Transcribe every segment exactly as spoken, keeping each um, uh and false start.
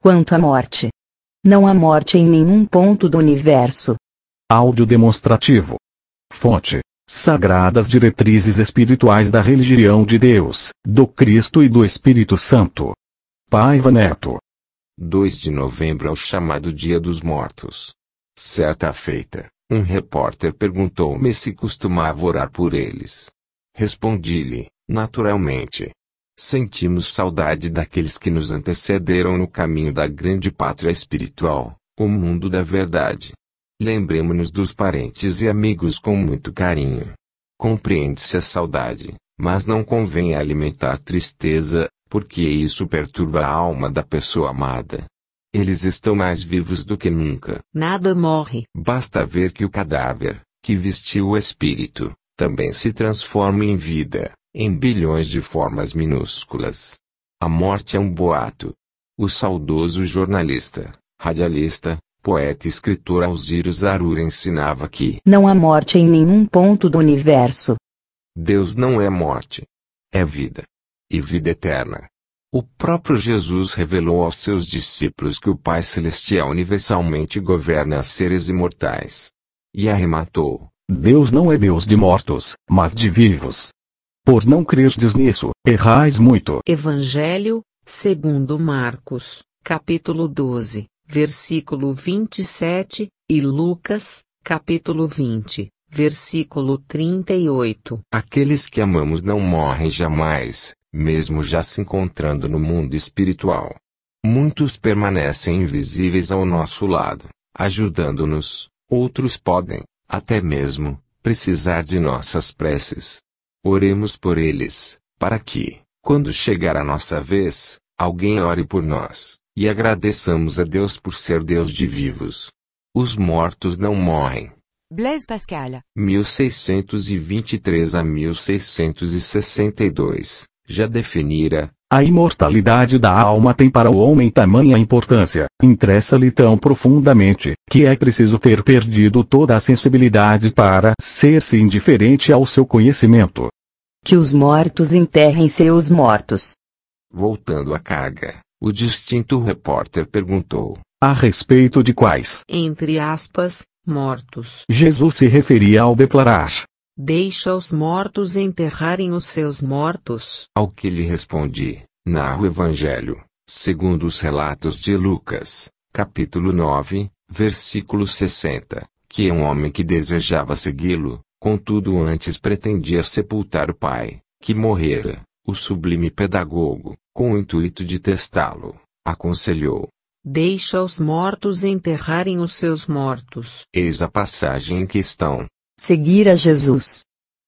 Quanto à morte, não há morte em nenhum ponto do universo. Áudio demonstrativo. Fonte: Sagradas Diretrizes Espirituais da Religião de Deus, do Cristo e do Espírito Santo. Paiva Neto. dois de novembro é o chamado Dia dos Mortos. Certa feita, um repórter perguntou-me se costumava orar por eles. Respondi-lhe, naturalmente. Sentimos saudade daqueles que nos antecederam no caminho da grande pátria espiritual, o mundo da verdade. Lembremo-nos dos parentes e amigos com muito carinho. Compreende-se a saudade, mas não convém alimentar tristeza, porque isso perturba a alma da pessoa amada. Eles estão mais vivos do que nunca. Nada morre. Basta ver que o cadáver, que vestiu o espírito, também se transforma em vida, em bilhões de formas minúsculas. A morte é um boato. O saudoso jornalista, radialista, poeta e escritor Alziro Zarura ensinava que não há morte em nenhum ponto do universo. Deus não é morte. É vida. E vida eterna. O próprio Jesus revelou aos seus discípulos que o Pai Celestial universalmente governa os seres imortais. E arrematou: Deus não é Deus de mortos, mas de vivos. Por não crerdes nisso, errais muito. Evangelho, segundo Marcos, capítulo doze, versículo vinte e sete, e Lucas, capítulo vinte, versículo trinta e oito. Aqueles que amamos não morrem jamais, mesmo já se encontrando no mundo espiritual. Muitos permanecem invisíveis ao nosso lado, ajudando-nos. Outros podem, até mesmo, precisar de nossas preces. Oremos por eles, para que, quando chegar a nossa vez, alguém ore por nós, e agradeçamos a Deus por ser Deus de vivos. Os mortos não morrem. Blaise Pascal. mil seiscentos e vinte e três a mil seiscentos e sessenta e dois, já definira: a imortalidade da alma tem para o homem tamanha importância, interessa-lhe tão profundamente, que é preciso ter perdido toda a sensibilidade para ser-se indiferente ao seu conhecimento. Que os mortos enterrem seus mortos. Voltando à carga, o distinto repórter perguntou: a respeito de quais, entre aspas, mortos, Jesus se referia ao declarar: deixa os mortos enterrarem os seus mortos? Ao que lhe respondi, narra o Evangelho, segundo os relatos de Lucas, capítulo nove, versículo sessenta, que é um homem que desejava segui-lo, contudo antes pretendia sepultar o pai, que morrera. O sublime pedagogo, com o intuito de testá-lo, aconselhou: deixa os mortos enterrarem os seus mortos. Eis a passagem em questão. Seguir a Jesus.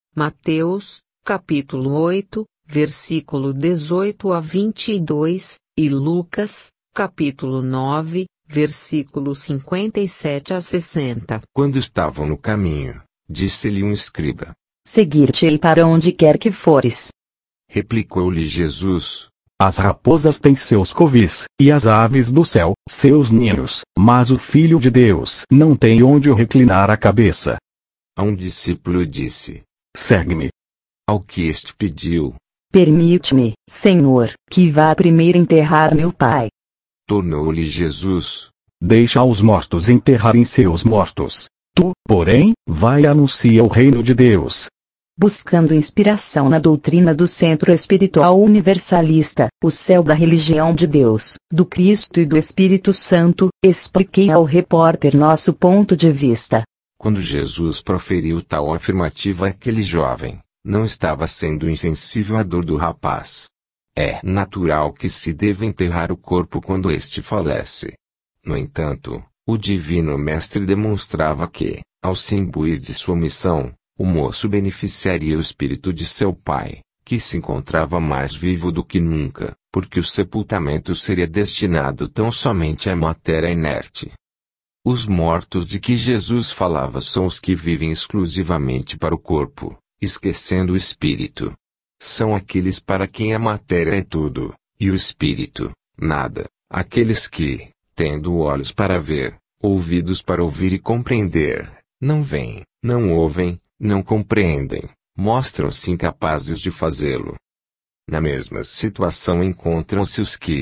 Mateus, capítulo oito, versículo dezoito a vinte e dois, e Lucas, capítulo nove, versículo cinquenta e sete a sessenta. Quando estavam no caminho, disse-lhe um escriba: seguir-te-ei para onde quer que fores. Replicou-lhe Jesus: as raposas têm seus covis, e as aves do céu, seus ninhos, mas o Filho de Deus não tem onde reclinar a cabeça. A um discípulo disse: segue-me. Ao que este pediu: permite-me, Senhor, que vá primeiro enterrar meu pai. Tornou-lhe Jesus: deixa os mortos enterrarem seus mortos. Tu, porém, vai e anuncia o reino de Deus. Buscando inspiração na doutrina do Centro Espiritual Universalista, o céu da religião de Deus, do Cristo e do Espírito Santo, expliquei ao repórter nosso ponto de vista. Quando Jesus proferiu tal afirmativa àquele jovem, não estava sendo insensível à dor do rapaz. É natural que se deva enterrar o corpo quando este falece. No entanto, o Divino Mestre demonstrava que, ao se imbuir de sua missão, o moço beneficiaria o espírito de seu pai, que se encontrava mais vivo do que nunca, porque o sepultamento seria destinado tão somente à matéria inerte. Os mortos de que Jesus falava são os que vivem exclusivamente para o corpo, esquecendo o espírito. São aqueles para quem a matéria é tudo, e o espírito, nada, aqueles que, tendo olhos para ver, ouvidos para ouvir e compreender, não veem, não ouvem, não compreendem, mostram-se incapazes de fazê-lo. Na mesma situação encontram-se os que,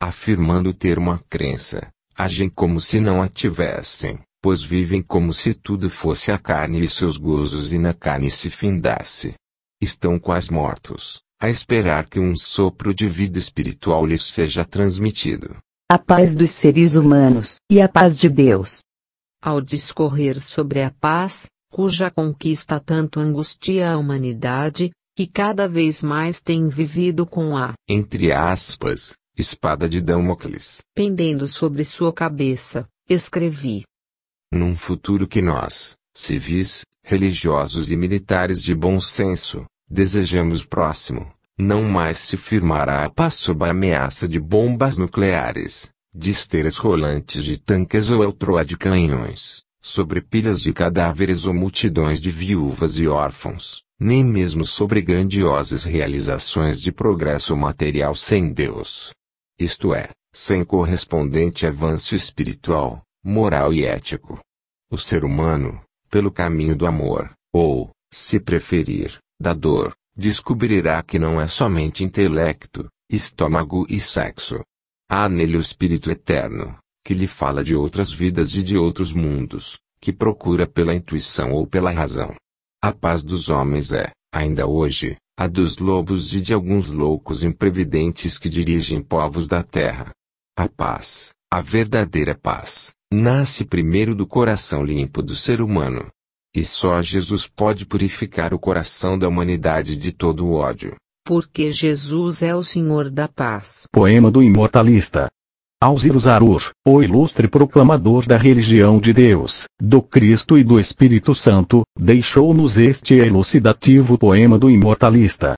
afirmando ter uma crença, agem como se não a tivessem, pois vivem como se tudo fosse a carne e seus gozos e na carne se findasse. Estão quase mortos, a esperar que um sopro de vida espiritual lhes seja transmitido. A paz dos seres humanos, e a paz de Deus. Ao discorrer sobre a paz, cuja conquista tanto angustia a humanidade, que cada vez mais tem vivido com a, entre aspas, espada de Damocles, pendendo sobre sua cabeça, escrevi. Num futuro que nós, civis, religiosos e militares de bom senso, desejamos próximo, não mais se firmará a paz sob a ameaça de bombas nucleares, de esteiras rolantes de tanques ou outroa de canhões, sobre pilhas de cadáveres ou multidões de viúvas e órfãos, nem mesmo sobre grandiosas realizações de progresso material sem Deus. Isto é, sem correspondente avanço espiritual, moral e ético. O ser humano, pelo caminho do amor, ou, se preferir, da dor, descobrirá que não é somente intelecto, estômago e sexo. Há nele o espírito eterno, que lhe fala de outras vidas e de outros mundos, que procura pela intuição ou pela razão. A paz dos homens é, ainda hoje, a dos lobos e de alguns loucos imprevidentes que dirigem povos da terra. A paz, a verdadeira paz, nasce primeiro do coração limpo do ser humano. E só Jesus pode purificar o coração da humanidade de todo o ódio. Porque Jesus é o Senhor da paz. Poema do imortalista. Alziro Zarur, o ilustre proclamador da religião de Deus, do Cristo e do Espírito Santo, deixou-nos este elucidativo poema do imortalista.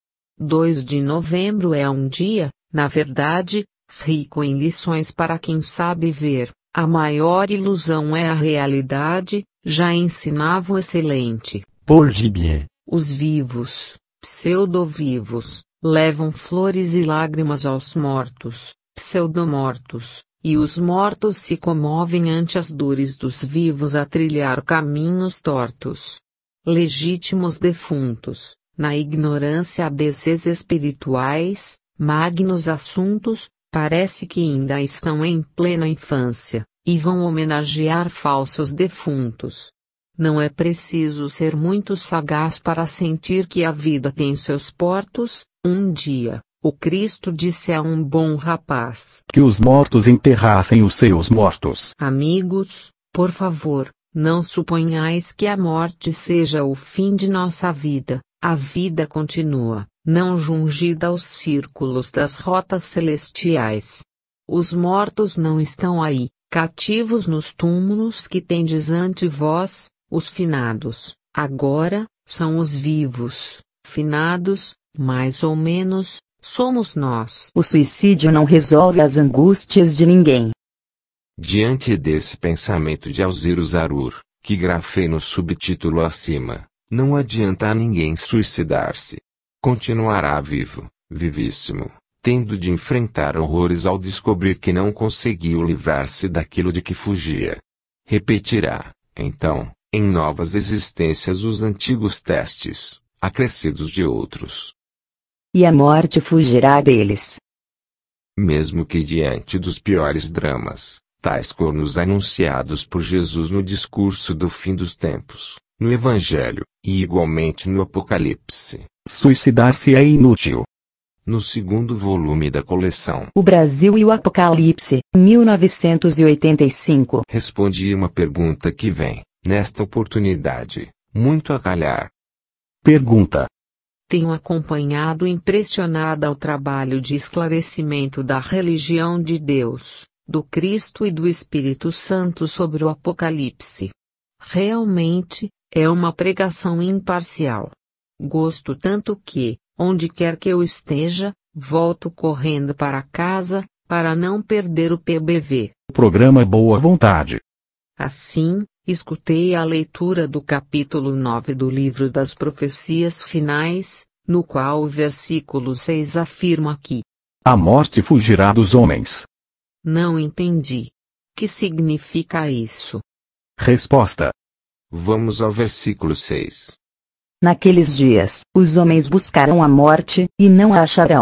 dois de novembro é um dia, na verdade, rico em lições para quem sabe ver. A maior ilusão é a realidade, já ensinava o excelente Paul Gibier. Os vivos, pseudo-vivos, levam flores e lágrimas aos mortos, pseudo-mortos, e os mortos se comovem ante as dores dos vivos a trilhar caminhos tortos. Legítimos defuntos, na ignorância desses espirituais, magnos assuntos, parece que ainda estão em plena infância, e vão homenagear falsos defuntos. Não é preciso ser muito sagaz para sentir que a vida tem seus portos. Um dia, o Cristo disse a um bom rapaz que os mortos enterrassem os seus mortos. Amigos, por favor, não suponhais que a morte seja o fim de nossa vida. A vida continua, não jungida aos círculos das rotas celestiais. Os mortos não estão aí, cativos nos túmulos que tendes ante vós, os finados. Agora, são os vivos, finados, mais ou menos, somos nós. O suicídio não resolve as angústias de ninguém. Diante desse pensamento de Alziro Zarur, que grafei no subtítulo acima, não adianta a ninguém suicidar-se. Continuará vivo, vivíssimo, tendo de enfrentar horrores ao descobrir que não conseguiu livrar-se daquilo de que fugia. Repetirá, então, em novas existências os antigos testes, acrescidos de outros. E a morte fugirá deles. Mesmo que diante dos piores dramas, tais como os anunciados por Jesus no discurso do fim dos tempos, no Evangelho, e igualmente no Apocalipse, suicidar-se é inútil. No segundo volume da coleção O Brasil e o Apocalipse, mil novecentos e oitenta e cinco, respondi uma pergunta que vem, nesta oportunidade, muito a calhar. Pergunta. Tenho acompanhado impressionada o trabalho de esclarecimento da religião de Deus, do Cristo e do Espírito Santo sobre o Apocalipse. Realmente, é uma pregação imparcial. Gosto tanto que, onde quer que eu esteja, volto correndo para casa, para não perder o P B V. Programa Boa Vontade. Assim, escutei a leitura do capítulo nove do livro das profecias finais, no qual o versículo seis afirma que a morte fugirá dos homens. Não entendi. Que significa isso? Resposta. Vamos ao versículo seis. Naqueles dias, os homens buscarão a morte, e não a acharão.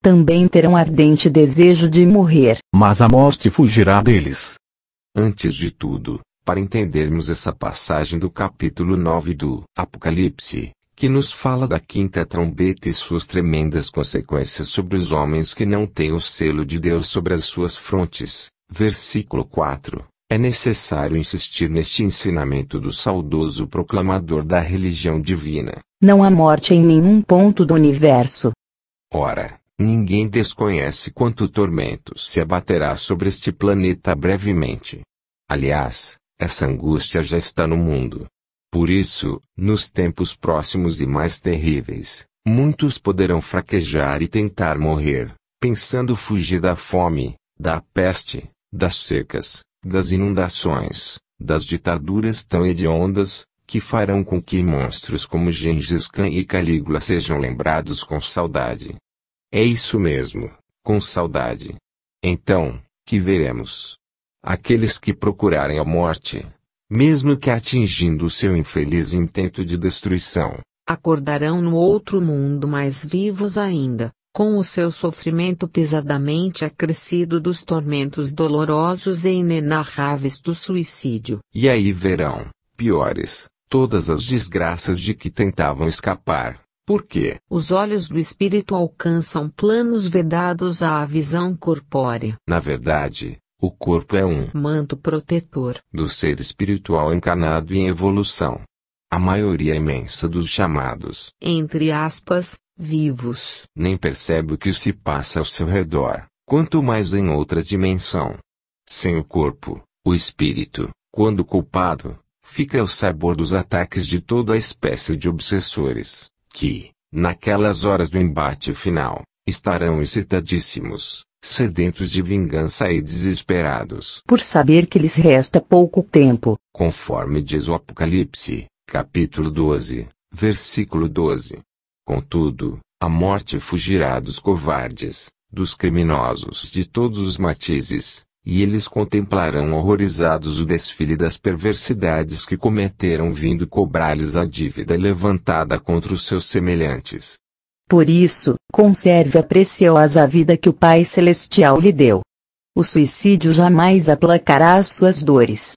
também terão ardente desejo de morrer. Mas a morte fugirá deles. Antes de tudo, para entendermos essa passagem do capítulo nove do Apocalipse, que nos fala da quinta trombeta e suas tremendas consequências sobre os homens que não têm o selo de Deus sobre as suas frontes, versículo quatro, é necessário insistir neste ensinamento do saudoso proclamador da religião divina. Não há morte em nenhum ponto do universo. Ora, ninguém desconhece quanto tormento se abaterá sobre este planeta brevemente. Aliás, essa angústia já está no mundo. Por isso, nos tempos próximos e mais terríveis, muitos poderão fraquejar e tentar morrer, pensando fugir da fome, da peste, das secas, das inundações, das ditaduras tão hediondas, que farão com que monstros como Gengis Khan e Calígula sejam lembrados com saudade. É isso mesmo, com saudade. Então, que veremos? Aqueles que procurarem a morte, mesmo que atingindo o seu infeliz intento de destruição, acordarão no outro mundo mais vivos ainda, com o seu sofrimento pesadamente acrescido dos tormentos dolorosos e inenarráveis do suicídio. E aí verão, piores, todas as desgraças de que tentavam escapar. Por quê? Os olhos do espírito alcançam planos vedados à visão corpórea. Na verdade, o corpo é um manto protetor do ser espiritual encarnado em evolução. A maioria imensa dos chamados, entre aspas, vivos, nem percebe o que se passa ao seu redor, quanto mais em outra dimensão. Sem o corpo, o espírito, quando culpado, fica ao sabor dos ataques de toda a espécie de obsessores, que, naquelas horas do embate final, estarão excitadíssimos, sedentos de vingança e desesperados, por saber que lhes resta pouco tempo. Conforme diz o Apocalipse, capítulo doze, versículo doze. Contudo, a morte fugirá dos covardes, dos criminosos de todos os matizes, e eles contemplarão horrorizados o desfile das perversidades que cometeram vindo cobrar-lhes a dívida levantada contra os seus semelhantes. Por isso, conserve a preciosa vida que o Pai Celestial lhe deu. O suicídio jamais aplacará as suas dores.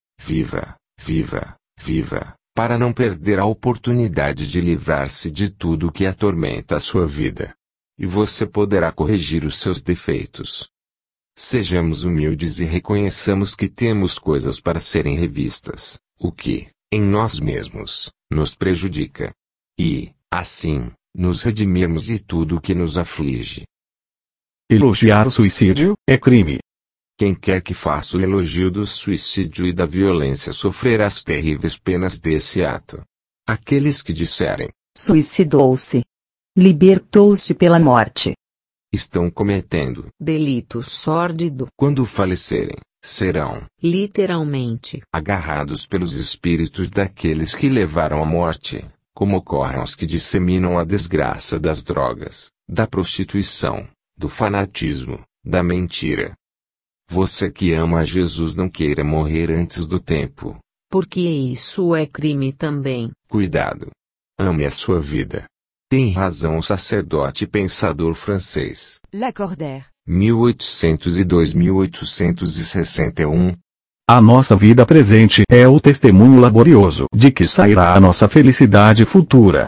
Viva, viva, viva, para não perder a oportunidade de livrar-se de tudo que atormenta a sua vida. E você poderá corrigir os seus defeitos. Sejamos humildes e reconheçamos que temos coisas para serem revistas, o que, em nós mesmos, nos prejudica. E, assim, nos redimirmos de tudo o que nos aflige. Elogiar o suicídio é crime. Quem quer que faça o elogio do suicídio e da violência sofrerá as terríveis penas desse ato. Aqueles que disserem, suicidou-se, libertou-se pela morte, estão cometendo delito sórdido. Quando falecerem, serão, literalmente, agarrados pelos espíritos daqueles que levaram à morte, como ocorre aos que disseminam a desgraça das drogas, da prostituição, do fanatismo, da mentira. Você que ama a Jesus não queira morrer antes do tempo. Porque isso é crime também. Cuidado. Ame a sua vida. Tem razão o sacerdote pensador francês Lacordaire. mil oitocentos e dois a mil oitocentos e sessenta e um. A nossa vida presente é o testemunho laborioso de que sairá a nossa felicidade futura.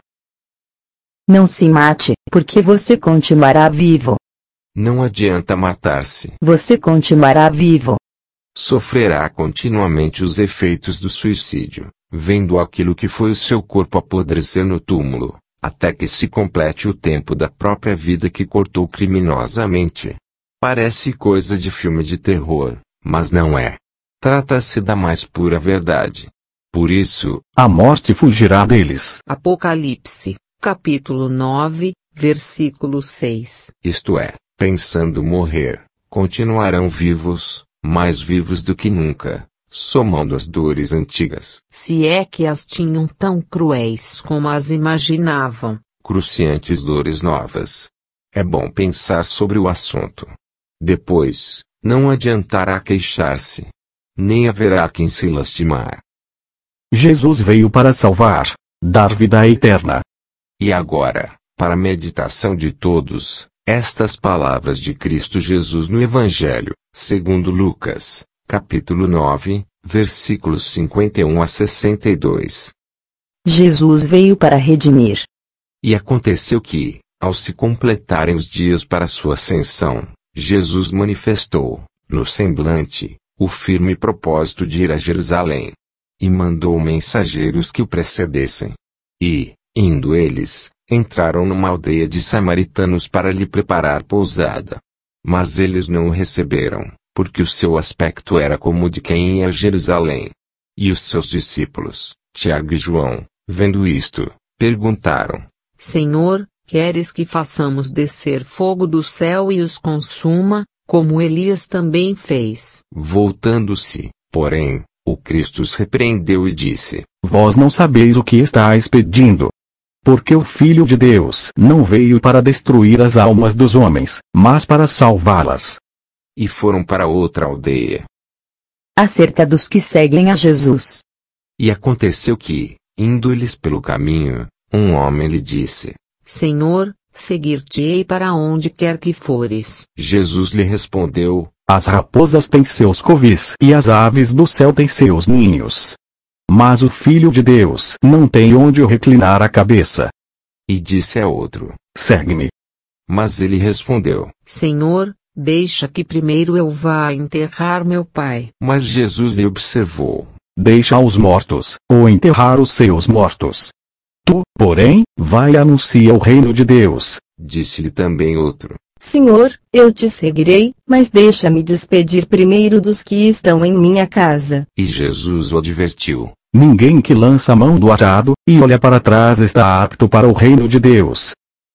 Não se mate, porque você continuará vivo. Não adianta matar-se. Você continuará vivo. Sofrerá continuamente os efeitos do suicídio, vendo aquilo que foi o seu corpo apodrecer no túmulo, até que se complete o tempo da própria vida que cortou criminosamente. Parece coisa de filme de terror, mas não é. Trata-se da mais pura verdade. Por isso, a morte fugirá deles. Apocalipse, capítulo nove, versículo seis. Isto é, pensando morrer, continuarão vivos, mais vivos do que nunca, somando as dores antigas. Se é que as tinham tão cruéis como as imaginavam. Cruciantes dores novas. É bom pensar sobre o assunto. Depois, não adiantará queixar-se. Nem haverá quem se lastimar. Jesus veio para salvar, dar vida eterna. E agora, para a meditação de todos, Estas palavras de Cristo Jesus no Evangelho, segundo Lucas, capítulo nove, versículos cinquenta e um a sessenta e dois. Jesus veio para redimir. E aconteceu que, ao se completarem os dias para sua ascensão, Jesus manifestou, no semblante, o firme propósito de ir a Jerusalém. E mandou mensageiros que o precedessem. E, indo eles, entraram numa aldeia de samaritanos para lhe preparar pousada. Mas eles não o receberam, porque o seu aspecto era como de quem ia a Jerusalém. E os seus discípulos, Tiago e João, vendo isto, perguntaram: Senhor, queres que façamos descer fogo do céu e os consuma, como Elias também fez? Voltando-se, porém, o Cristo os repreendeu e disse: Vós não sabeis o que estáis pedindo. Porque o Filho de Deus não veio para destruir as almas dos homens, mas para salvá-las. E foram para outra aldeia. Acerca dos que seguem a Jesus. E aconteceu que, indo eles pelo caminho, um homem lhe disse: Senhor, seguir-te-ei para onde quer que fores. Jesus lhe respondeu: As raposas têm seus covis e as aves do céu têm seus ninhos. Mas o Filho de Deus não tem onde reclinar a cabeça. E disse a outro: Segue-me. Mas ele respondeu: Senhor, deixa que primeiro eu vá enterrar meu pai. Mas Jesus lhe observou: Deixa os mortos, ou enterrar os seus mortos. Tu, porém, vai e anuncia o reino de Deus. Disse-lhe também outro: Senhor, eu te seguirei, mas deixa-me despedir primeiro dos que estão em minha casa. E Jesus o advertiu: Ninguém que lança a mão do arado, e olha para trás está apto para o reino de Deus.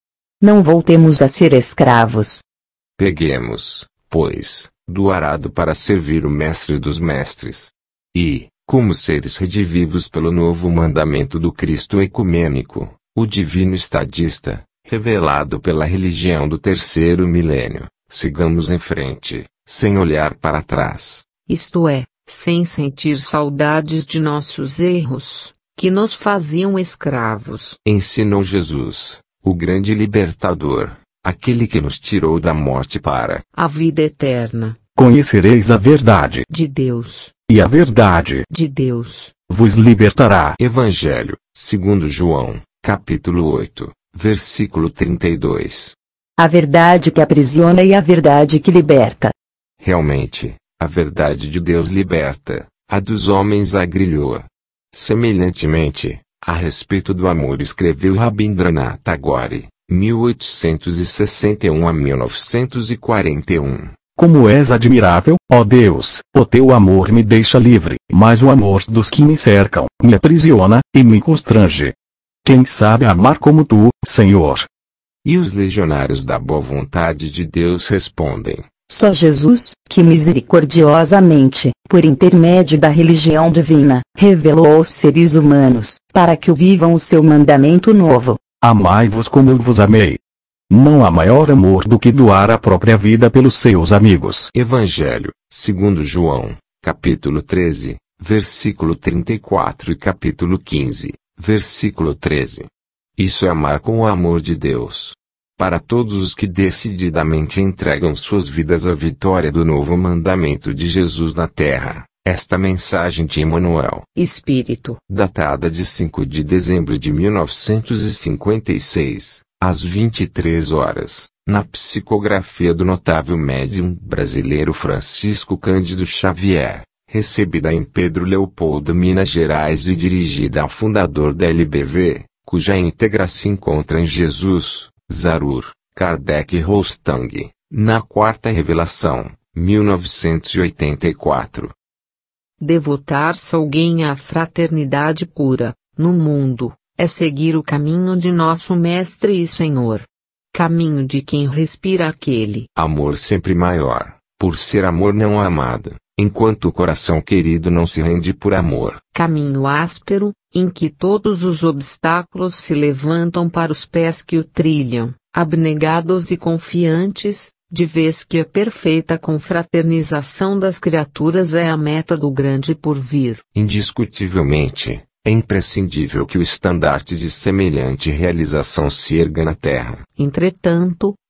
Não voltemos a ser escravos. Peguemos, pois, do arado para servir o Mestre dos Mestres. E, como seres redivivos pelo novo mandamento do Cristo ecumênico, o divino estadista, revelado pela religião do terceiro milênio, sigamos em frente, sem olhar para trás. Isto é, sem sentir saudades de nossos erros, que nos faziam escravos. Ensinou Jesus, o grande libertador, aquele que nos tirou da morte para a vida eterna. Conhecereis a verdade de Deus, e a verdade de Deus vos libertará. Evangelho, segundo João, capítulo oito, versículo trinta e dois. A verdade que aprisiona e a verdade que liberta. Realmente, a verdade de Deus liberta, a dos homens agrilhoa. Semelhantemente, a respeito do amor escreveu Rabindranath Tagore, mil oitocentos e sessenta e um a mil novecentos e quarenta e um. Como és admirável, ó Deus, o teu amor me deixa livre, mas o amor dos que me cercam, me aprisiona, e me constrange. Quem sabe amar como tu, Senhor? E os legionários da boa vontade de Deus respondem: Só Jesus, que misericordiosamente, por intermédio da religião divina, revelou aos seres humanos, para que o vivam o seu mandamento novo. Amai-vos como eu vos amei. Não há maior amor do que doar a própria vida pelos seus amigos. Evangelho, segundo João, capítulo treze, versículo trinta e quatro e capítulo quinze, versículo treze. Isso é amar com o amor de Deus. Para todos os que decididamente entregam suas vidas à vitória do novo mandamento de Jesus na terra, esta mensagem de Emmanuel, Espírito, datada de cinco de dezembro de mil novecentos e cinquenta e seis, às vinte e três horas, na psicografia do notável médium brasileiro Francisco Cândido Xavier, recebida em Pedro Leopoldo, Minas Gerais e dirigida ao fundador da L B V, cuja íntegra se encontra em Jesus, Zarur, Kardec e Rostang, na Quarta Revelação, mil novecentos e oitenta e quatro. Devotar-se alguém à fraternidade pura, no mundo, é seguir o caminho de nosso Mestre e Senhor. Caminho de quem respira aquele amor sempre maior, por ser amor não amado, enquanto o coração querido não se rende por amor. Caminho áspero, em que todos os obstáculos se levantam para os pés que o trilham, abnegados e confiantes, de vez que a perfeita confraternização das criaturas é a meta do grande porvir. Indiscutivelmente, é imprescindível que o estandarte de semelhante realização se erga na terra. Entretanto,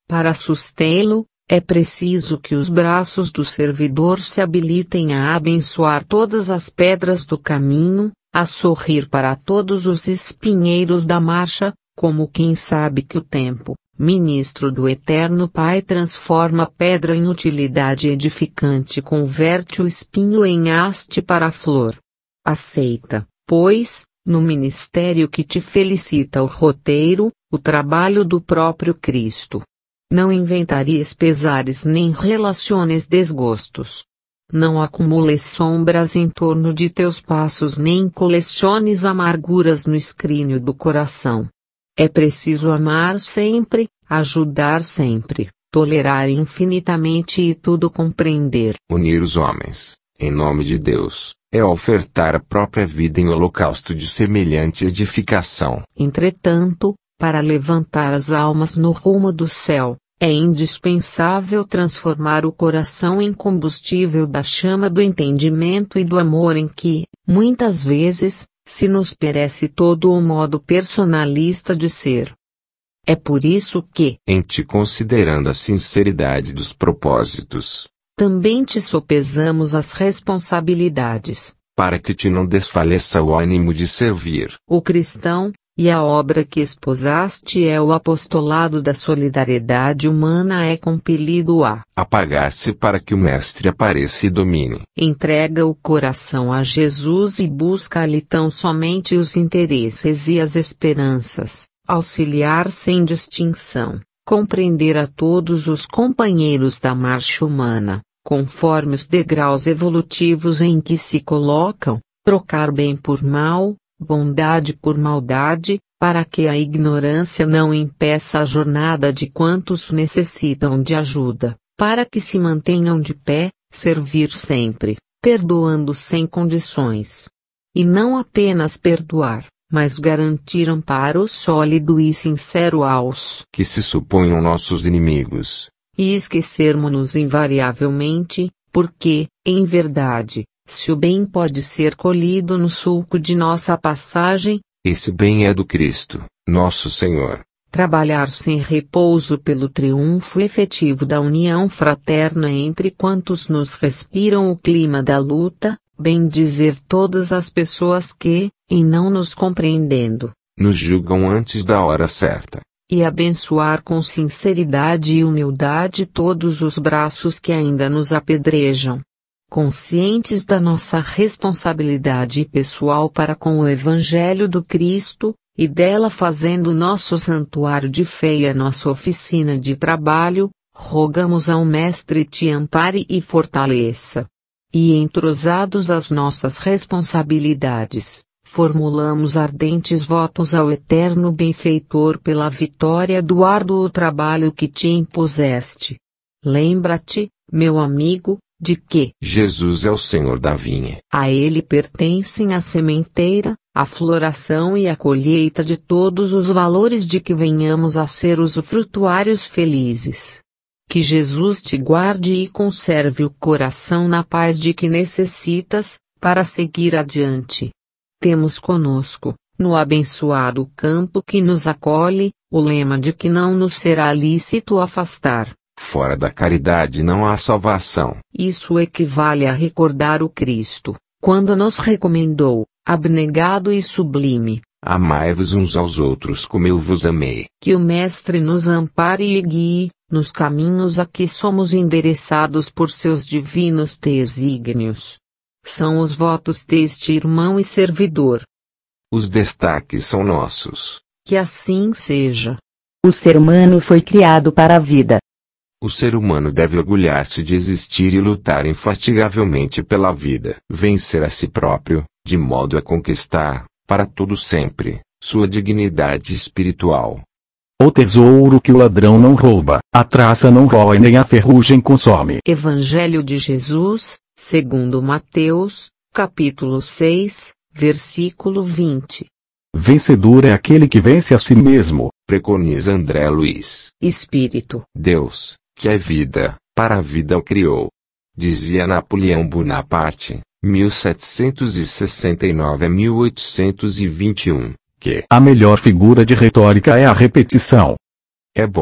Para sustê-lo, é preciso que os braços do servidor se habilitem a abençoar todas as pedras do caminho, a sorrir para todos os espinheiros da marcha, como quem sabe que o tempo, ministro do Eterno Pai, transforma a pedra em utilidade edificante, converte o espinho em haste para a flor. Aceita, pois, no ministério que te felicita o roteiro, o trabalho do próprio Cristo. Não inventaries pesares nem relaciones desgostos. Não acumules sombras em torno de teus passos nem coleciones amarguras no escrínio do coração. É preciso amar sempre, ajudar sempre, tolerar infinitamente e tudo compreender. Unir os homens, em nome de Deus, é ofertar a própria vida em holocausto de semelhante edificação. Entretanto, para levantar as almas no rumo do céu, é indispensável transformar o coração em combustível da chama do entendimento e do amor em que, muitas vezes, se nos perece todo o modo personalista de ser. É por isso que, em te considerando a sinceridade dos propósitos, também te sopesamos as responsabilidades, para que te não desfaleça o ânimo de servir. O cristão, e a obra que esposaste é o apostolado da solidariedade humana, é compelido a apagar-se para que o Mestre apareça e domine. Entrega o coração a Jesus e busca-lhe tão somente os interesses e as esperanças, auxiliar sem distinção, compreender a todos os companheiros da marcha humana, conforme os degraus evolutivos em que se colocam, trocar bem por mal, bondade por maldade, para que a ignorância não impeça a jornada de quantos necessitam de ajuda, para que se mantenham de pé, servir sempre, perdoando sem condições. E não apenas perdoar, mas garantir amparo sólido e sincero aos que se suponham nossos inimigos. E esquecermos-nos invariavelmente, porque, em verdade, se o bem pode ser colhido no sulco de nossa passagem, esse bem é do Cristo, nosso Senhor. Trabalhar sem repouso pelo triunfo efetivo da união fraterna entre quantos nos respiram o clima da luta, bem dizer todas as pessoas que, em não nos compreendendo, nos julgam antes da hora certa. E abençoar com sinceridade e humildade todos os braços que ainda nos apedrejam. Conscientes da nossa responsabilidade pessoal para com o Evangelho do Cristo, e dela fazendo nosso santuário de fé e a nossa oficina de trabalho, rogamos ao Mestre te ampare e fortaleça. E entrosados às nossas responsabilidades, formulamos ardentes votos ao Eterno Benfeitor pela vitória do árduo trabalho que te impuseste. Lembra-te, meu amigo, de que Jesus é o Senhor da vinha. A Ele pertencem a sementeira, a floração e a colheita de todos os valores de que venhamos a ser usufrutuários felizes. Que Jesus te guarde e conserve o coração na paz de que necessitas, para seguir adiante. Temos conosco, no abençoado campo que nos acolhe, o lema de que não nos será lícito afastar. Fora da caridade não há salvação. Isso equivale a recordar o Cristo, quando nos recomendou, abnegado e sublime: amai-vos uns aos outros como eu vos amei. Que o Mestre nos ampare e guie, nos caminhos a que somos endereçados por seus divinos desígnios. São os votos deste irmão e servidor. Os destaques são nossos. Que assim seja. O ser humano foi criado para a vida. O ser humano deve orgulhar-se de existir e lutar infatigavelmente pela vida. Vencer a si próprio, de modo a conquistar, para todo sempre, sua dignidade espiritual. O tesouro que o ladrão não rouba, a traça não rói e nem a ferrugem consome. Evangelho de Jesus, segundo Mateus, capítulo seis, versículo vinte. Vencedor é aquele que vence a si mesmo, preconiza André Luiz. Espírito. Deus, que é vida, para a vida o criou. Dizia Napoleão Bonaparte, mil setecentos e sessenta e nove a mil oitocentos e vinte e um, que a melhor figura de retórica é a repetição. É bom,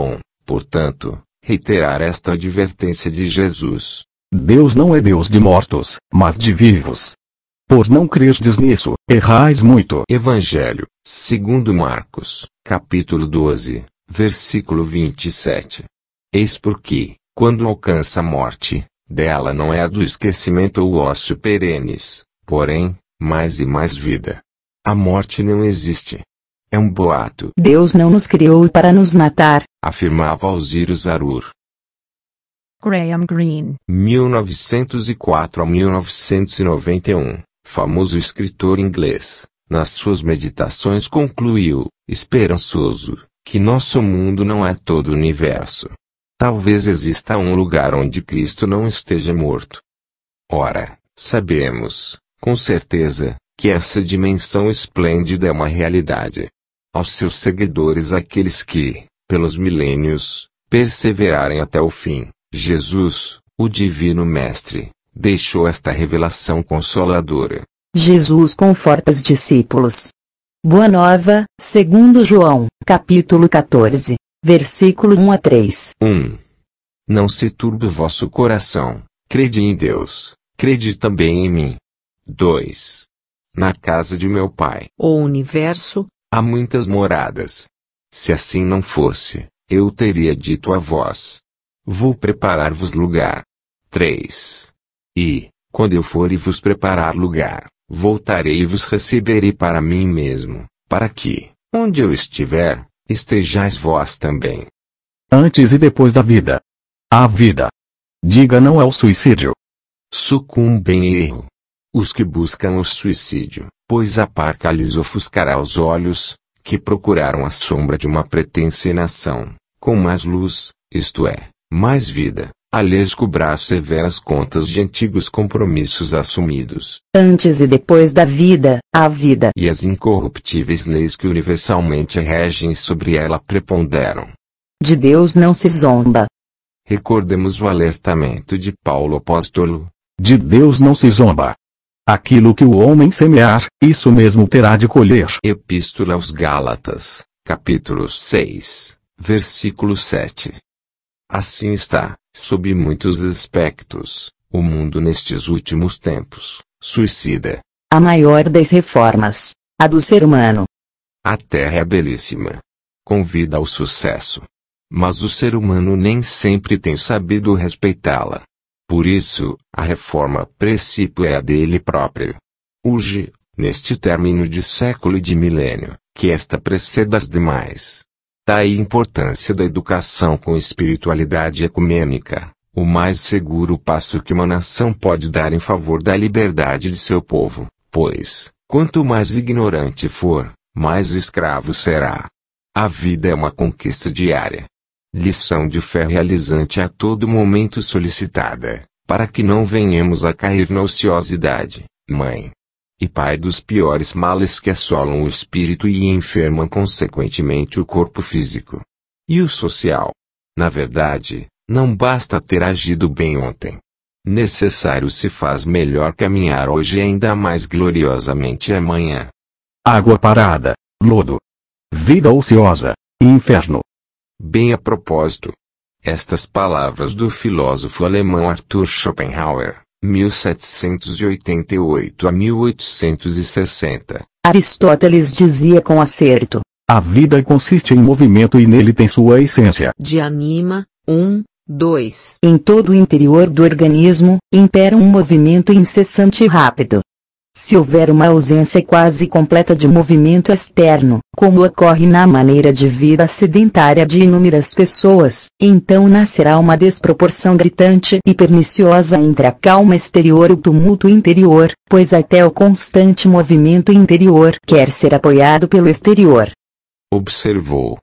portanto, reiterar esta advertência de Jesus. Deus não é Deus de mortos, mas de vivos. Por não crerdes nisso, errais muito. Evangelho, segundo Marcos, capítulo doze, versículo vinte e sete. Eis porque, quando alcança a morte, dela não é a do esquecimento ou ócio perenes, porém, mais e mais vida. A morte não existe. É um boato. Deus não nos criou para nos matar, afirmava Osiris Arur. Graham Greene. mil novecentos e quatro a mil novecentos e noventa e um, famoso escritor inglês, nas suas meditações concluiu, esperançoso, que nosso mundo não é todo o universo. Talvez exista um lugar onde Cristo não esteja morto. Ora, sabemos, com certeza, que essa dimensão esplêndida é uma realidade. Aos seus seguidores, aqueles que, pelos milênios, perseverarem até o fim, Jesus, o Divino Mestre, deixou esta revelação consoladora. Jesus conforta os discípulos. Boa Nova, segundo João, capítulo quatorze, versículo um a três. um. Não se turbe o vosso coração, crede em Deus, crede também em mim. dois. Na casa de meu Pai, O universo, há muitas moradas. Se assim não fosse, eu teria dito a vós: vou preparar-vos lugar. três. E, quando eu for e vos preparar lugar, voltarei e vos receberei para mim mesmo, para que, onde eu estiver, estejais vós também. Antes e depois da vida. A vida. Diga não ao suicídio. Sucumbem em erro os que buscam o suicídio, pois a parca lhes ofuscará os olhos, que procuraram a sombra de uma pretensa inação, com mais luz, isto é, mais vida, a lhes cobrar severas contas de antigos compromissos assumidos. Antes e depois da vida, a vida. E as incorruptíveis leis que universalmente regem sobre ela preponderam. De Deus não se zomba. Recordemos o alertamento de Paulo apóstolo. De Deus não se zomba. Aquilo que o homem semear, isso mesmo terá de colher. Epístola aos Gálatas, capítulo seis, versículo sete. Assim está, sob muitos aspectos, o mundo nestes últimos tempos, suicida. A maior das reformas, a do ser humano. A terra é belíssima. Convida ao sucesso. Mas o ser humano nem sempre tem sabido respeitá-la. Por isso, a reforma princípio é a dele próprio. Urge, neste término de século e de milênio, que esta preceda as demais. Daí a importância da educação com espiritualidade ecumênica, o mais seguro passo que uma nação pode dar em favor da liberdade de seu povo, pois, quanto mais ignorante for, mais escravo será. A vida é uma conquista diária. Lição de fé realizante a todo momento solicitada, para que não venhamos a cair na ociosidade, mãe e pai dos piores males que assolam o espírito e enfermam consequentemente o corpo físico. E o social. Na verdade, não basta ter agido bem ontem. Necessário se faz melhor caminhar hoje e ainda mais gloriosamente amanhã. Água parada, lodo. Vida ociosa, inferno. Bem a propósito. Estas palavras do filósofo alemão Arthur Schopenhauer, mil setecentos e oitenta e oito a mil oitocentos e sessenta. Aristóteles dizia com acerto: a vida consiste em movimento e nele tem sua essência. De Anima, um, dois. Em todo o interior do organismo, impera um movimento incessante e rápido. Se houver uma ausência quase completa de movimento externo, como ocorre na maneira de vida sedentária de inúmeras pessoas, então nascerá uma desproporção gritante e perniciosa entre a calma exterior e o tumulto interior, pois até o constante movimento interior quer ser apoiado pelo exterior. Observou.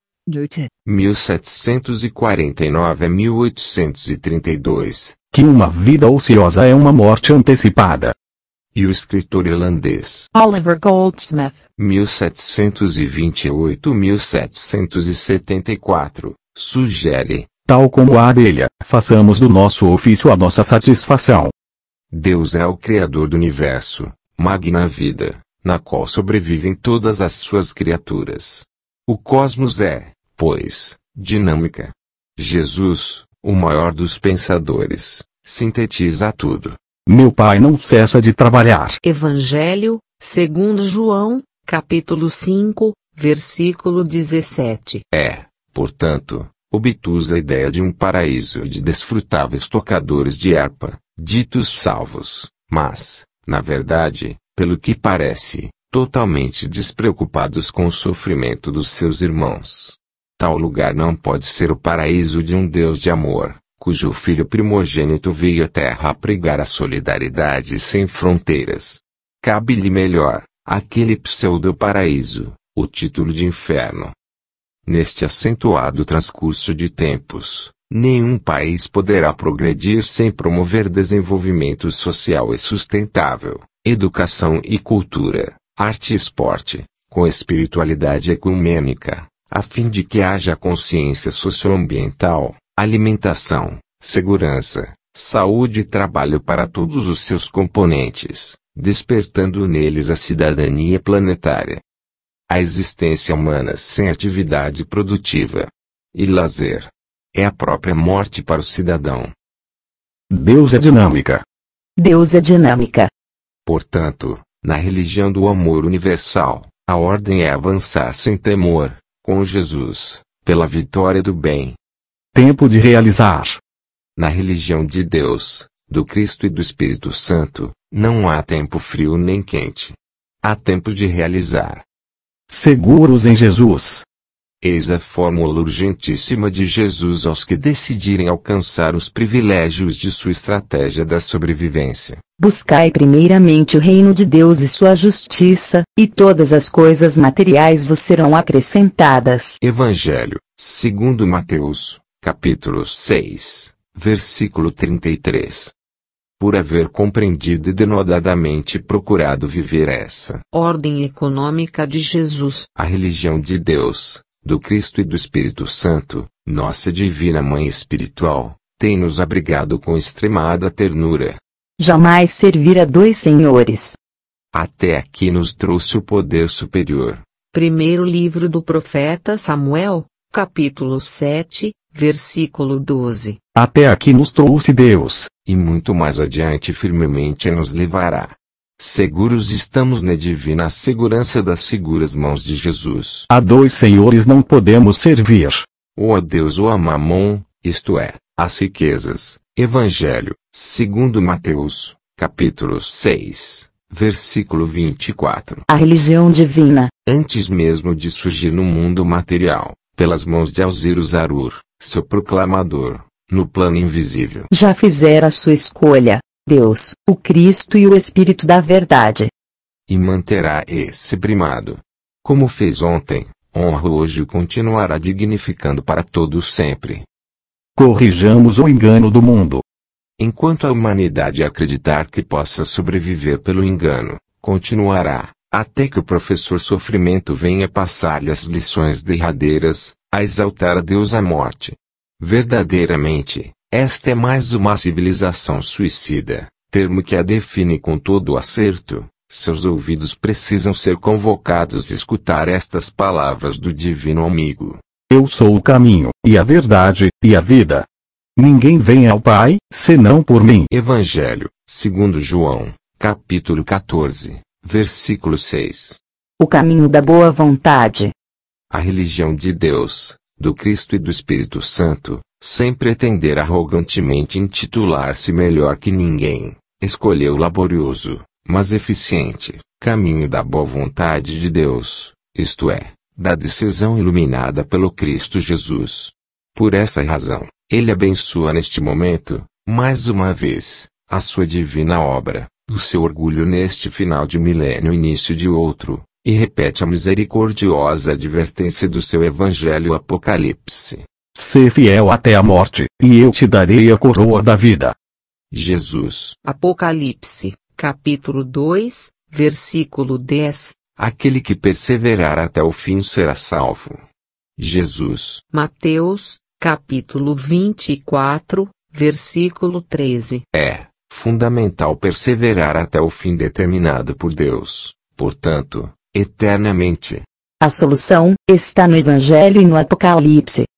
mil setecentos e quarenta e nove a mil oitocentos e trinta e dois. Que uma vida ociosa é uma morte antecipada. E o escritor irlandês Oliver Goldsmith, mil setecentos e vinte e oito a mil setecentos e setenta e quatro, sugere: tal como a abelha, façamos do nosso ofício a nossa satisfação. Deus é o Criador do universo, magna vida, na qual sobrevivem todas as suas criaturas. O cosmos é, pois, dinâmica. Jesus, o maior dos pensadores, sintetiza tudo. Meu pai não cessa de trabalhar. Evangelho, segundo João, capítulo cinco, versículo dezessete. É, portanto, obtusa a ideia de um paraíso de desfrutáveis tocadores de harpa, ditos salvos, mas, na verdade, pelo que parece, totalmente despreocupados com o sofrimento dos seus irmãos. Tal lugar não pode ser o paraíso de um Deus de amor, cujo Filho primogênito veio à Terra a pregar a solidariedade sem fronteiras. Cabe-lhe melhor, aquele pseudo-paraíso, o título de inferno. Neste acentuado transcurso de tempos, nenhum país poderá progredir sem promover desenvolvimento social e sustentável, educação e cultura, arte e esporte, com espiritualidade ecumênica, a fim de que haja consciência socioambiental, alimentação, segurança, saúde e trabalho para todos os seus componentes, despertando neles a cidadania planetária. A existência humana sem atividade produtiva e lazer é a própria morte para o cidadão. Deus é dinâmica. Deus é dinâmica. Portanto, na religião do amor universal, a ordem é avançar sem temor, com Jesus, pela vitória do bem. Tempo de realizar. Na religião de Deus, do Cristo e do Espírito Santo, não há tempo frio nem quente. Há tempo de realizar. Seguros em Jesus. Eis a fórmula urgentíssima de Jesus aos que decidirem alcançar os privilégios de sua estratégia da sobrevivência. Buscai primeiramente o reino de Deus e sua justiça, e todas as coisas materiais vos serão acrescentadas. Evangelho, segundo Mateus, capítulo seis, versículo trinta e três. Por haver compreendido e denodadamente procurado viver essa ordem econômica de Jesus, a religião de Deus, do Cristo e do Espírito Santo, nossa divina Mãe Espiritual, tem nos abrigado com extremada ternura. Jamais servir a dois senhores. Até aqui nos trouxe o poder superior. Primeiro livro do profeta Samuel, capítulo sete, versículo doze. Até aqui nos trouxe Deus. E muito mais adiante firmemente nos levará. Seguros estamos na divina segurança das seguras mãos de Jesus. A dois senhores não podemos servir. Ou a Deus ou a Mamon, isto é, as riquezas. Evangelho, segundo Mateus, capítulo seis, versículo vinte e quatro. A religião divina. Antes mesmo de surgir no mundo material, pelas mãos de Alzirus Arur, seu proclamador, no plano invisível, já fizera a sua escolha, Deus, o Cristo e o Espírito da Verdade. E manterá esse primado. Como fez ontem, honra hoje e continuará dignificando para todos sempre. Corrijamos o engano do mundo. Enquanto a humanidade acreditar que possa sobreviver pelo engano, continuará, até que o professor sofrimento venha passar-lhe as lições derradeiras, a exaltar a Deus à morte. Verdadeiramente, esta é mais uma civilização suicida, termo que a define com todo o acerto. Seus ouvidos precisam ser convocados a escutar estas palavras do divino amigo. Eu sou o caminho, e a verdade, e a vida. Ninguém vem ao Pai, senão por mim. Evangelho, segundo João, capítulo quatorze, versículo seis. O caminho da boa vontade. A religião de Deus, do Cristo e do Espírito Santo, sem pretender arrogantemente intitular-se melhor que ninguém, escolheu o laborioso, mas eficiente, caminho da boa vontade de Deus, isto é, da decisão iluminada pelo Cristo Jesus. Por essa razão, ele abençoa neste momento, mais uma vez, a sua divina obra, o seu orgulho neste final de milênio e início de outro, e repete a misericordiosa advertência do seu Evangelho Apocalipse. Sê fiel até a morte, e eu te darei a coroa da vida. Jesus. Apocalipse, capítulo dois, versículo dez. Aquele que perseverar até o fim será salvo. Jesus. Mateus, capítulo vinte e quatro, versículo treze. É fundamental perseverar até o fim determinado por Deus, portanto, eternamente. A solução está no Evangelho e no Apocalipse.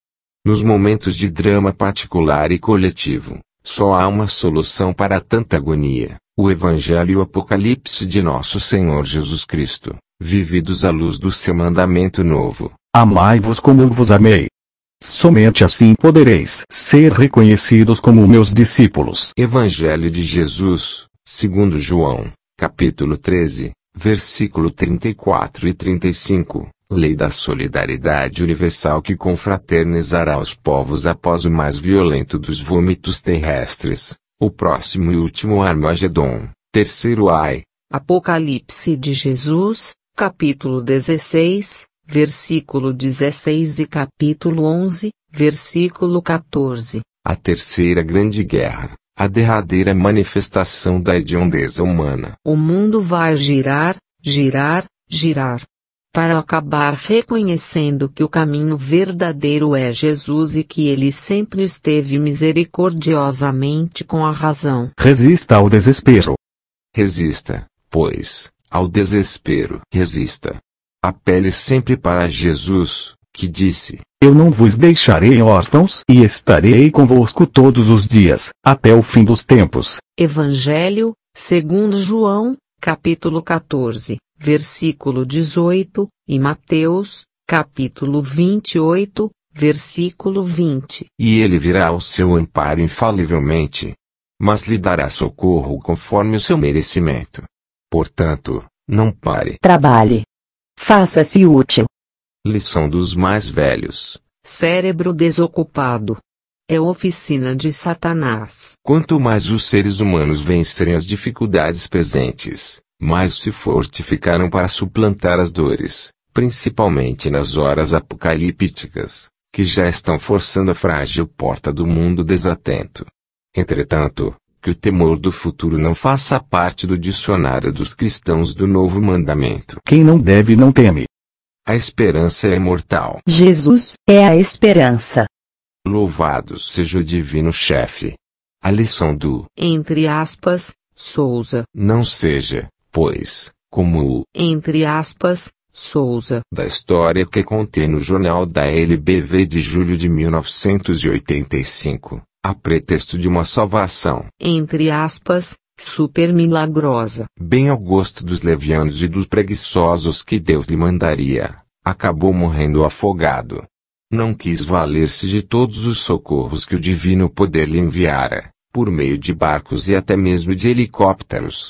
Nos momentos de drama particular e coletivo, só há uma solução para tanta agonia: o Evangelho e o Apocalipse de Nosso Senhor Jesus Cristo, vividos à luz do seu mandamento novo. Amai-vos como eu vos amei. Somente assim podereis ser reconhecidos como meus discípulos. Evangelho de Jesus, segundo João, capítulo treze, versículo trinta e quatro e trinta e cinco. Lei da solidariedade universal que confraternizará os povos após o mais violento dos vômitos terrestres, o próximo e último Armagedon. Terceiro ai. Apocalipse de Jesus, capítulo dezesseis, versículo dezesseis e capítulo onze, versículo quatorze. A terceira grande guerra, a derradeira manifestação da hediondeza humana. O mundo vai girar, girar, girar, para acabar reconhecendo que o caminho verdadeiro é Jesus e que ele sempre esteve misericordiosamente com a razão. Resista ao desespero. Resista, pois, ao desespero. Resista. Apele sempre para Jesus, que disse: Eu não vos deixarei órfãos e estarei convosco todos os dias, até o fim dos tempos. Evangelho, segundo João, capítulo quatorze, versículo dezoito, e Mateus, capítulo vinte e oito, versículo vinte. E ele virá ao seu amparo infalivelmente, mas lhe dará socorro conforme o seu merecimento. Portanto, não pare. Trabalhe. Faça-se útil. Lição dos mais velhos. Cérebro desocupado é oficina de Satanás. Quanto mais os seres humanos vencerem as dificuldades presentes, mais se fortificaram para suplantar as dores, principalmente nas horas apocalípticas, que já estão forçando a frágil porta do mundo desatento. Entretanto, que o temor do futuro não faça parte do dicionário dos cristãos do Novo Mandamento. Quem não deve não teme. A esperança é imortal. Jesus é a esperança. Louvado seja o divino chefe. A lição do, entre aspas, Souza. Não seja, pois, como o, entre aspas, Souza, da história que contém no jornal da L B V de julho de mil novecentos e oitenta e cinco, a pretexto de uma salvação, entre aspas, super milagrosa. Bem ao gosto dos levianos e dos preguiçosos que Deus lhe mandaria, acabou morrendo afogado. Não quis valer-se de todos os socorros que o divino poder lhe enviara, por meio de barcos e até mesmo de helicópteros.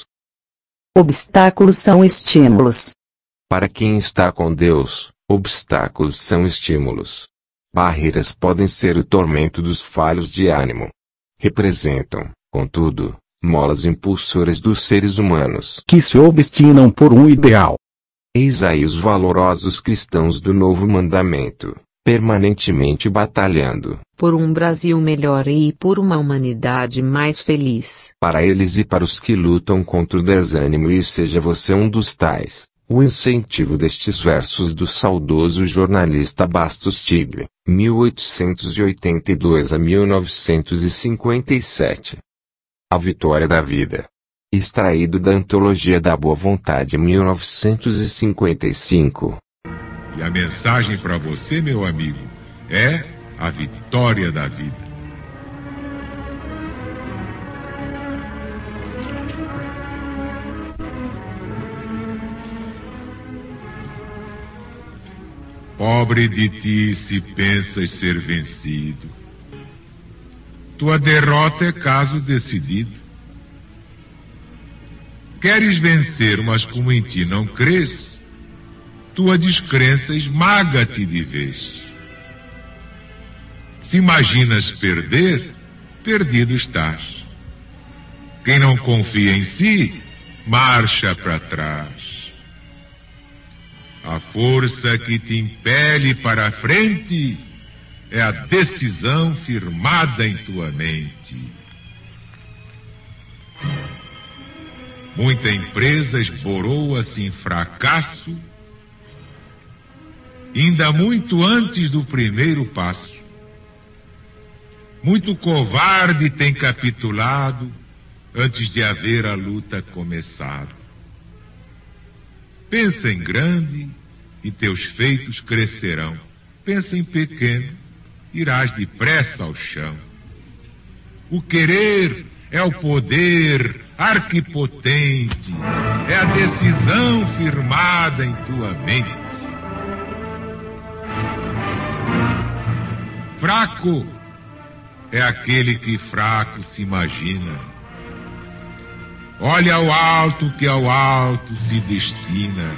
Obstáculos são estímulos. Para quem está com Deus, obstáculos são estímulos. Barreiras podem ser o tormento dos falhos de ânimo. Representam, contudo, molas impulsoras dos seres humanos, que se obstinam por um ideal. Eis aí os valorosos cristãos do Novo Mandamento, permanentemente batalhando por um Brasil melhor e por uma humanidade mais feliz. Para eles e para os que lutam contra o desânimo, e seja você um dos tais, o incentivo destes versos do saudoso jornalista Bastos Tigre, mil oitocentos e oitenta e dois a mil novecentos e cinquenta e sete. A Vitória da Vida. Extraído da Antologia da Boa Vontade, mil novecentos e cinquenta e cinco. E a mensagem para você, meu amigo, é a vitória da vida. Pobre de ti se pensas ser vencido. Tua derrota é caso decidido. Queres vencer, mas como em ti não crês, tua descrença esmaga-te de vez. Se imaginas perder, perdido estás. Quem não confia em si, marcha para trás. A força que te impele para a frente é a decisão firmada em tua mente. Muita empresa esborou-se em fracasso, ainda muito antes do primeiro passo. Muito covarde tem capitulado antes de haver a luta começado. Pensa em grande e teus feitos crescerão. Pensa em pequeno irás depressa ao chão. O querer é o poder arquipotente, é a decisão firmada em tua mente. Fraco é aquele que fraco se imagina. Olha ao alto que ao alto se destina.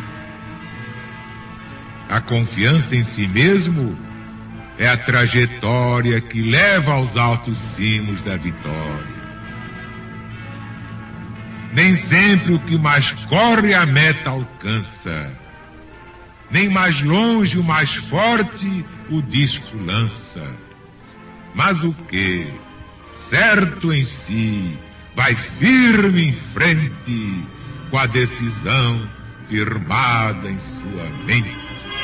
A confiança em si mesmo é a trajetória que leva aos altos cimos da vitória. Nem sempre o que mais corre a meta alcança, nem mais longe o mais forte o disco lança. Mas o que, certo em si, vai firme em frente, com a decisão firmada em sua mente.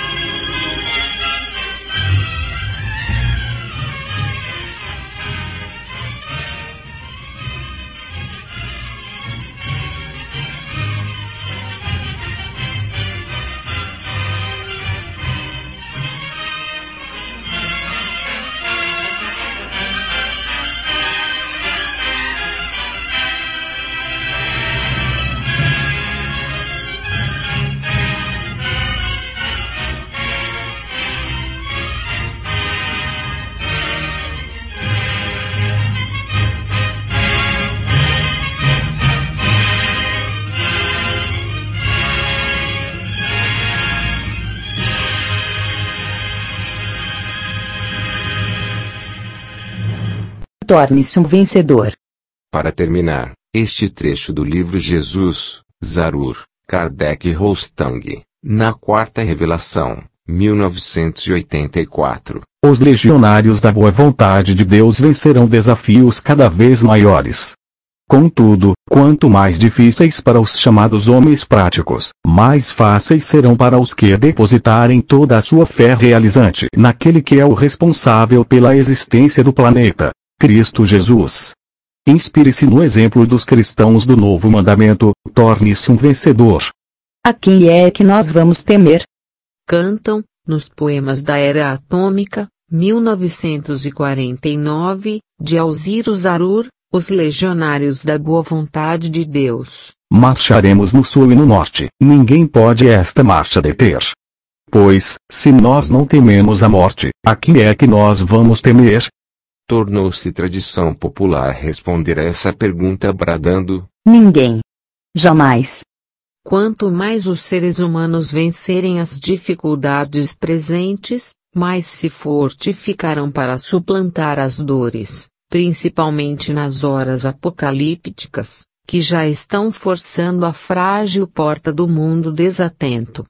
Torne-se um vencedor. Para terminar, este trecho do livro Jesus, Zarur, Kardec e Rostang, na Quarta Revelação, mil novecentos e oitenta e quatro. Os legionários da boa vontade de Deus vencerão desafios cada vez maiores. Contudo, quanto mais difíceis para os chamados homens práticos, mais fáceis serão para os que depositarem toda a sua fé realizante naquele que é o responsável pela existência do planeta, Cristo Jesus. Inspire-se no exemplo dos cristãos do Novo Mandamento, torne-se um vencedor. A quem é que nós vamos temer? Cantam, nos poemas da Era Atômica, mil novecentos e quarenta e nove, de Alziro Zarur, os legionários da boa vontade de Deus. Marcharemos no sul e no norte, ninguém pode esta marcha deter. Pois, se nós não tememos a morte, a quem é que nós vamos temer? Tornou-se tradição popular responder a essa pergunta bradando: ninguém. Jamais. Quanto mais os seres humanos vencerem as dificuldades presentes, mais se fortificarão para suplantar as dores, principalmente nas horas apocalípticas, que já estão forçando a frágil porta do mundo desatento.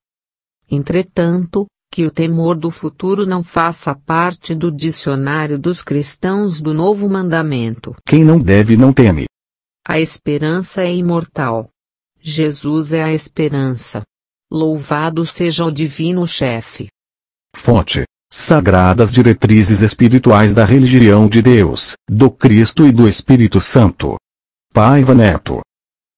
Entretanto, que o temor do futuro não faça parte do dicionário dos cristãos do Novo Mandamento. Quem não deve não teme. A esperança é imortal. Jesus é a esperança. Louvado seja o divino chefe. Fonte: Sagradas Diretrizes Espirituais da Religião de Deus, do Cristo e do Espírito Santo. Paiva Neto.